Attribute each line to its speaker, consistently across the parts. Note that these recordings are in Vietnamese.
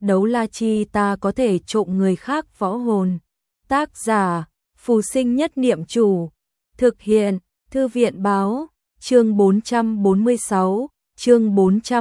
Speaker 1: Đấu la chi ta có thể trộm người khác võ hồn. Tác giả, Phù Sinh Nhất Niệm Chủ. Thực hiện, Thư viện Báo. Chương 446, chương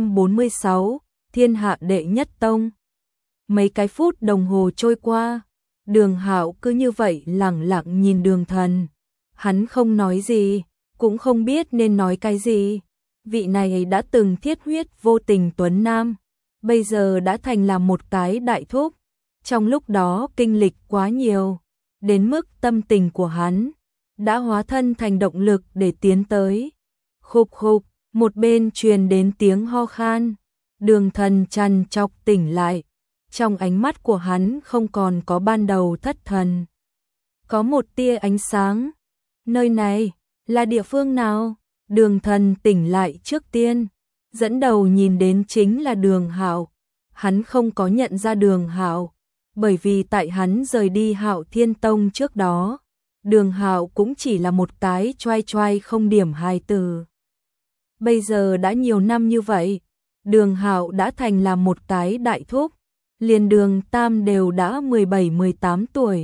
Speaker 1: 446, Thiên Hạ Đệ Nhất Tông. Mấy cái phút đồng hồ trôi qua, Đường Hạo cứ như vậy lẳng lặng nhìn Đường Thần. Hắn không nói gì, cũng không biết nên nói cái gì. Vị này đã từng thiết huyết vô tình tuấn nam, bây giờ đã thành là một cái đại thúc. Trong lúc đó kinh lịch quá nhiều, đến mức tâm tình của hắn đã hóa thân thành động lực để tiến tới. Khục khục, một bên truyền đến tiếng ho khan. Đường Thần trằn trọc tỉnh lại. Trong ánh mắt của hắn không còn có ban đầu thất thần. Có một tia ánh sáng. Nơi này là địa phương nào? Đường Thần tỉnh lại trước tiên, dẫn đầu nhìn đến chính là Đường Hạo. Hắn không có nhận ra Đường Hạo, bởi vì tại hắn rời đi Hạo Thiên Tông trước đó, Đường Hạo cũng chỉ là một cái choai choai không điểm hài từ. Bây giờ đã nhiều năm như vậy, Đường Hạo đã thành là một cái đại thúc, liền Đường Tam đều đã 17-18 tuổi.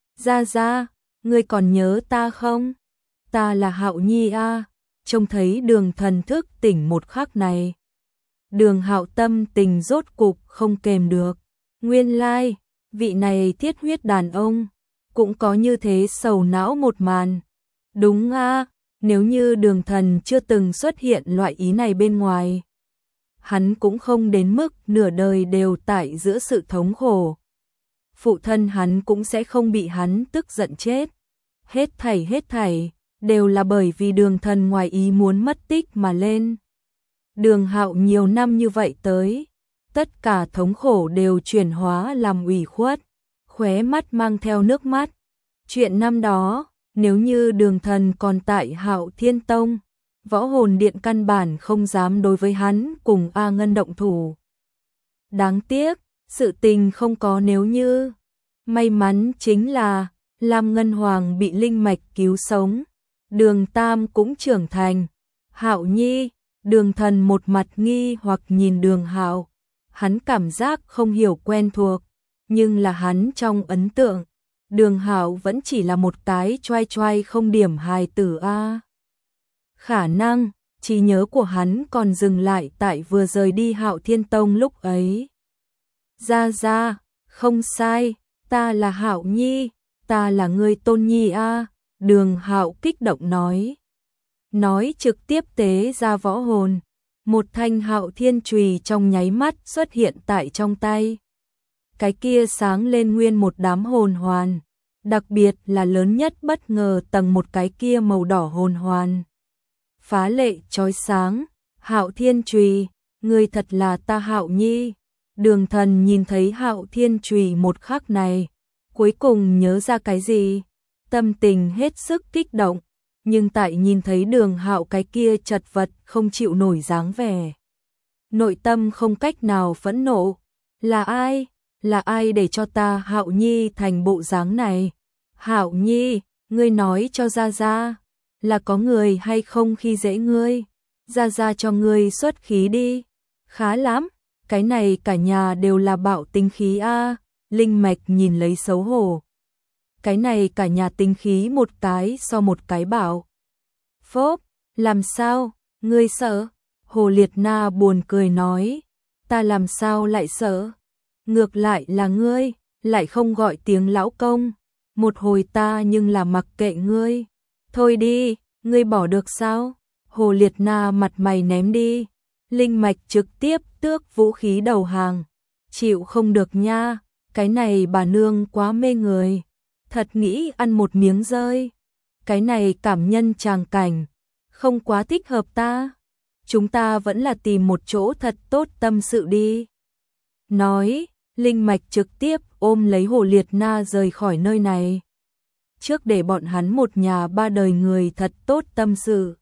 Speaker 1: Ra, ngươi còn nhớ ta không? Ta là Hạo Nhi a. Trông thấy Đường Thần thức tỉnh một khắc này, Đường Hạo tâm tình rốt cục không kềm được. Nguyên lai, vị này thiết huyết đàn ông cũng có như thế sầu não một màn. Đúng a, nếu như Đường Thần chưa từng xuất hiện loại ý này bên ngoài, hắn cũng không đến mức nửa đời đều tại giữa sự thống khổ. Phụ thân hắn cũng sẽ không bị hắn tức giận chết. Hết thảy đều là bởi vì Đường Thần ngoài ý muốn mất tích mà lên. Đường Hạo nhiều năm như vậy tới, tất cả thống khổ đều chuyển hóa làm ủy khuất, khóe mắt mang theo nước mắt. Chuyện năm đó, nếu như Đường Thần còn tại Hạo Thiên Tông, Võ Hồn Điện căn bản không dám đối với hắn cùng A Ngân động thủ. Đáng tiếc, sự tình không có nếu như. May mắn chính là Lam Ngân Hoàng bị linh mạch cứu sống, Đường Tam cũng trưởng thành. Hạo Nhi, Đường Thần một mặt nghi hoặc nhìn Đường Hạo. Hắn cảm giác không hiểu quen thuộc, nhưng là hắn trong ấn tượng, Đường Hạo vẫn chỉ là một cái choai choai không điểm hài tử a. Khả năng trí nhớ của hắn còn dừng lại tại vừa rời đi Hạo Thiên Tông lúc ấy. Ra, không sai, ta là Hạo Nhi, ta là người tôn nhi a. Đường Hạo kích động nói trực tiếp tế ra võ hồn. Một thanh Hạo Thiên chùy trong nháy mắt xuất hiện tại trong tay. Cái kia sáng lên nguyên một đám hồn hoàn, đặc biệt là lớn nhất bất ngờ tầng một cái kia màu đỏ hồn hoàn. Phá lệ chói sáng. Hạo Thiên chùy, ngươi thật là ta Hạo Nhi. Đường Thần nhìn thấy Hạo Thiên chùy một khắc này, cuối cùng nhớ ra cái gì, tâm tình hết sức kích động, nhưng tại nhìn thấy Đường Hạo cái kia chật vật không chịu nổi dáng vẻ, nội tâm không cách nào phẫn nộ. Là ai để cho ta Hạo Nhi thành bộ dáng này? Hạo Nhi, ngươi nói cho ra, là có người hay không khi dễ ngươi? Ra cho ngươi xuất khí đi. Khá lắm, cái này cả nhà đều là bạo tinh khí a. Linh mạch nhìn lấy xấu hổ. Cái này cả nhà tinh khí một cái so một cái bảo. Phốp, làm sao, ngươi sợ? Hồ Liệt Na buồn cười nói, ta làm sao lại sợ? Ngược lại là ngươi, lại không gọi tiếng lão công. Một hồi ta nhưng là mặc kệ ngươi. Thôi đi, ngươi bỏ được sao? Hồ Liệt Na mặt mày ném đi. Linh mạch trực tiếp tước vũ khí đầu hàng. Chịu không được nha, cái này bà nương quá mê người. Thật nghĩ ăn một miếng rơi. Cái này cảm nhân tràng cảnh, không quá thích hợp ta. Chúng ta vẫn là tìm một chỗ thật tốt tâm sự đi. Nói, Linh mạch trực tiếp ôm lấy Hồ Liệt Na rời khỏi nơi này. Trước để bọn hắn một nhà ba đời người thật tốt tâm sự.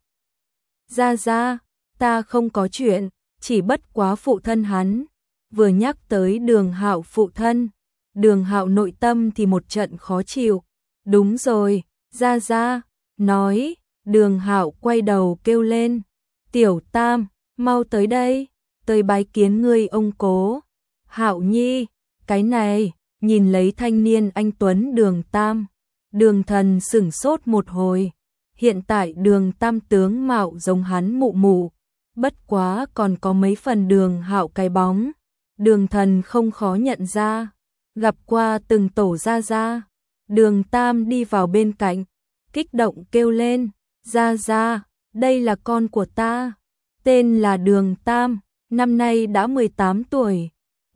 Speaker 1: Ra, ta không có chuyện, chỉ bất quá phụ thân hắn. Vừa nhắc tới Đường Hạo phụ thân, Đường Hạo nội tâm thì một trận khó chịu. Đúng rồi, ra, nói, Đường Hạo quay đầu kêu lên. Tiểu Tam, mau tới đây, tới bái kiến ngươi ông cố. Hạo Nhi, cái này, nhìn lấy thanh niên anh tuấn Đường Tam. Đường Thần sửng sốt một hồi, hiện tại Đường Tam tướng mạo giống hắn mụ mụ, bất quá còn có mấy phần Đường Hạo cái bóng. Đường Thần không khó nhận ra, gặp qua từng tổ gia gia. Đường Tam đi vào bên cạnh, kích động kêu lên, gia gia, đây là con của ta, tên là Đường Tam, năm nay đã 18 tuổi.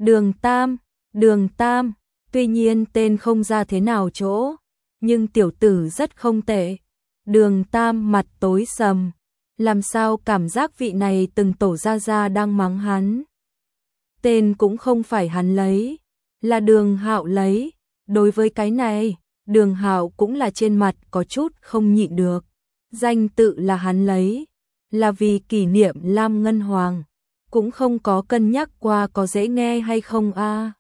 Speaker 1: Đường Tam, tuy nhiên tên không ra thế nào chỗ, nhưng tiểu tử rất không tệ. Đường Tam mặt tối sầm, làm sao cảm giác vị này từng tổ gia gia đang mắng hắn. Tên cũng không phải hắn lấy, là Đường Hạo lấy. Đối với cái này, Đường Hạo cũng là trên mặt có chút không nhịn được. Danh tự là hắn lấy, là vì kỷ niệm Lam Ngân Hoàng, cũng không có cân nhắc qua có dễ nghe hay không a.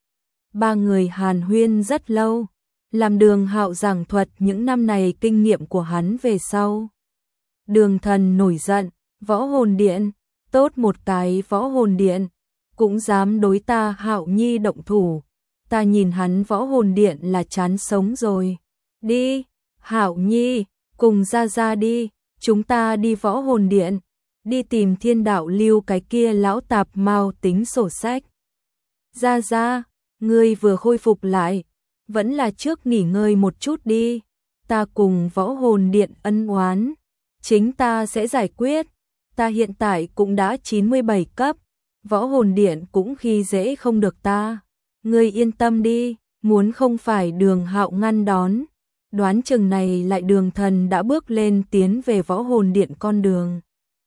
Speaker 1: Ba người hàn huyên rất lâu, làm Đường Hạo giảng thuật những năm này kinh nghiệm của hắn về sau. Đường Thần nổi giận, võ hồn điện, tốt một cái võ hồn điện, cũng dám đối ta Hạo Nhi động thủ. Ta nhìn hắn võ hồn điện là chán sống rồi. Đi, Hạo Nhi, cùng ra ra đi, chúng ta đi võ hồn điện, đi tìm Thiên Đạo Lưu cái kia lão tạp mau tính sổ sách. Ra ra, ngươi vừa khôi phục lại, vẫn là trước nghỉ ngơi một chút đi, ta cùng võ hồn điện ân oán, chính ta sẽ giải quyết, ta hiện tại cũng đã 97 cấp, võ hồn điện cũng khi dễ không được ta. Ngươi yên tâm đi, muốn không phải Đường Hạo ngăn đón, đoán chừng này lại Đường Thần đã bước lên tiến về võ hồn điện con đường.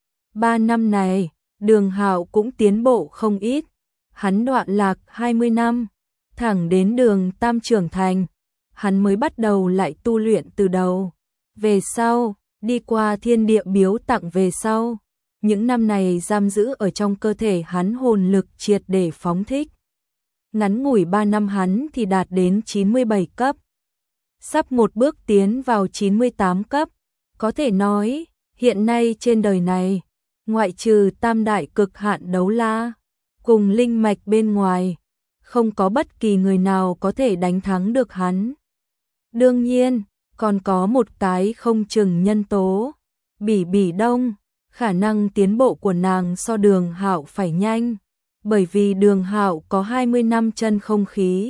Speaker 1: 3 năm này, Đường Hạo cũng tiến bộ không ít, hắn đoạn lạc 20 năm, thẳng đến Đường Tam trưởng thành, hắn mới bắt đầu lại tu luyện từ đầu. Về sau, đi qua thiên địa biếu tặng về sau, những năm này giam giữ ở trong cơ thể hắn hồn lực triệt để phóng thích. Ngắn ngủi 3 năm hắn thì đạt đến 97 cấp, sắp một bước tiến vào 98 cấp, có thể nói, hiện nay trên đời này, ngoại trừ tam đại cực hạn đấu la, cùng linh mạch bên ngoài, không có bất kỳ người nào có thể đánh thắng được hắn. Đương nhiên, còn có một cái không chừng nhân tố, Bỉ Đông, khả năng tiến bộ của nàng so Đường Hạo phải nhanh. Bởi vì Đường Hạo có 20 năm chân không khí,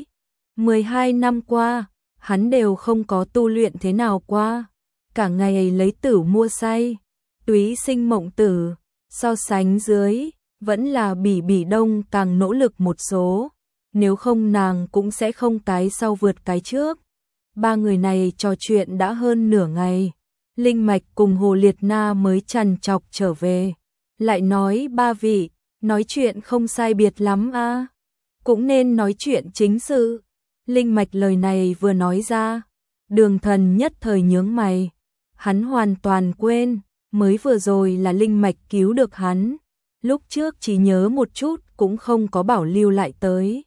Speaker 1: 12 năm qua, hắn đều không có tu luyện thế nào qua, cả ngày lấy tử mua say, túy sinh mộng tử, so sánh dưới, vẫn là Bỉ Đông càng nỗ lực một số, nếu không nàng cũng sẽ không cái sau vượt cái trước. Ba người này trò chuyện đã hơn nửa ngày, Linh Mạch cùng Hồ Liệt Na mới trằn trọc trở về, lại nói ba vị, nói chuyện không sai biệt lắm a, cũng nên nói chuyện chính sự. Linh Mạch lời này vừa nói ra, Đường Thần nhất thời nhướng mày, hắn hoàn toàn quên, mới vừa rồi là Linh Mạch cứu được hắn, lúc trước chỉ nhớ một chút cũng không có bảo lưu lại tới.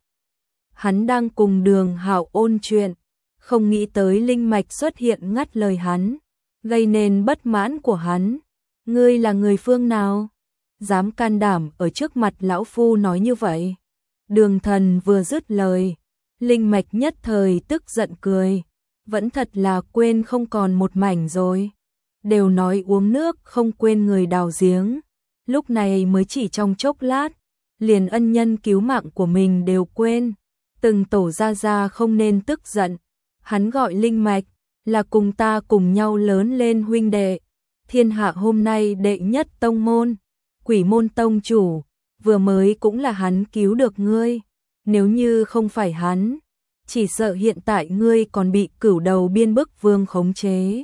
Speaker 1: Hắn đang cùng Đường Hạo ôn chuyện, không nghĩ tới Linh Mạch xuất hiện ngắt lời hắn, gây nên bất mãn của hắn. Ngươi là người phương nào? Dám can đảm ở trước mặt lão phu nói như vậy. Đường Thần vừa dứt lời, Linh Mạch nhất thời tức giận cười, vẫn thật là quên không còn một mảnh rồi. Đều nói uống nước không quên người đào giếng, lúc này mới chỉ trong chốc lát, liền ân nhân cứu mạng của mình đều quên. Từng tổ gia gia không nên tức giận, hắn gọi Linh Mạch là cùng ta cùng nhau lớn lên huynh đệ, thiên hạ hôm nay đệ nhất tông môn, Quỷ Môn tông chủ, vừa mới cũng là hắn cứu được ngươi, nếu như không phải hắn, chỉ sợ hiện tại ngươi còn bị Cửu Đầu Biên Bức Vương khống chế.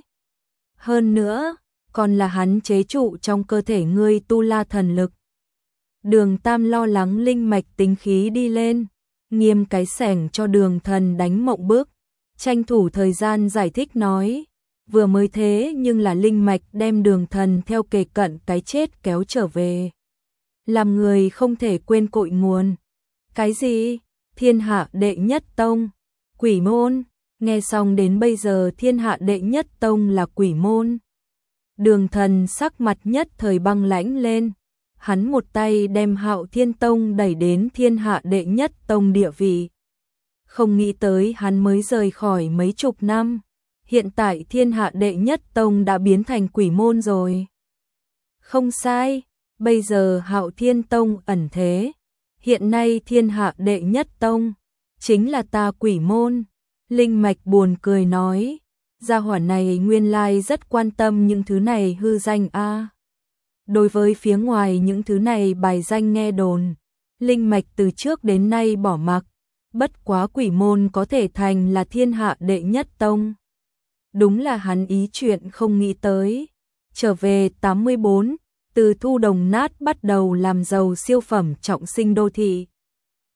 Speaker 1: Hơn nữa, còn là hắn chế trụ trong cơ thể ngươi tu la thần lực. Đường Tam lo lắng Linh Mạch tính khí đi lên, nghiêm cái sẻng cho Đường Thần đánh mộng bức, tranh thủ thời gian giải thích nói, vừa mới thế nhưng là Linh Mạch đem Đường Thần theo kề cận cái chết kéo trở về. Làm người không thể quên cội nguồn. Cái gì? Thiên hạ đệ nhất tông, Quỷ Môn? Nghe xong đến bây giờ thiên hạ đệ nhất tông là Quỷ Môn. Đường Thần sắc mặt nhất thời băng lãnh lên, hắn một tay đem Hạo Thiên Tông đẩy đến thiên hạ đệ nhất tông địa vị. Không nghĩ tới hắn mới rời khỏi mấy chục năm, hiện tại thiên hạ đệ nhất tông đã biến thành quỷ môn rồi. Không sai, bây giờ Hạo Thiên Tông ẩn thế, hiện nay thiên hạ đệ nhất tông chính là ta quỷ môn. Linh Mạch buồn cười nói, gia hỏa này nguyên lai rất quan tâm những thứ này hư danh a. Đối với phía ngoài những thứ này bài danh nghe đồn, Linh Mạch từ trước đến nay bỏ mặc, bất quá quỷ môn có thể thành là thiên hạ đệ nhất tông. Đúng là hắn ý chuyện không nghĩ tới. Trở về 84, từ thu đồng nát bắt đầu làm giàu siêu phẩm trọng sinh đô thị.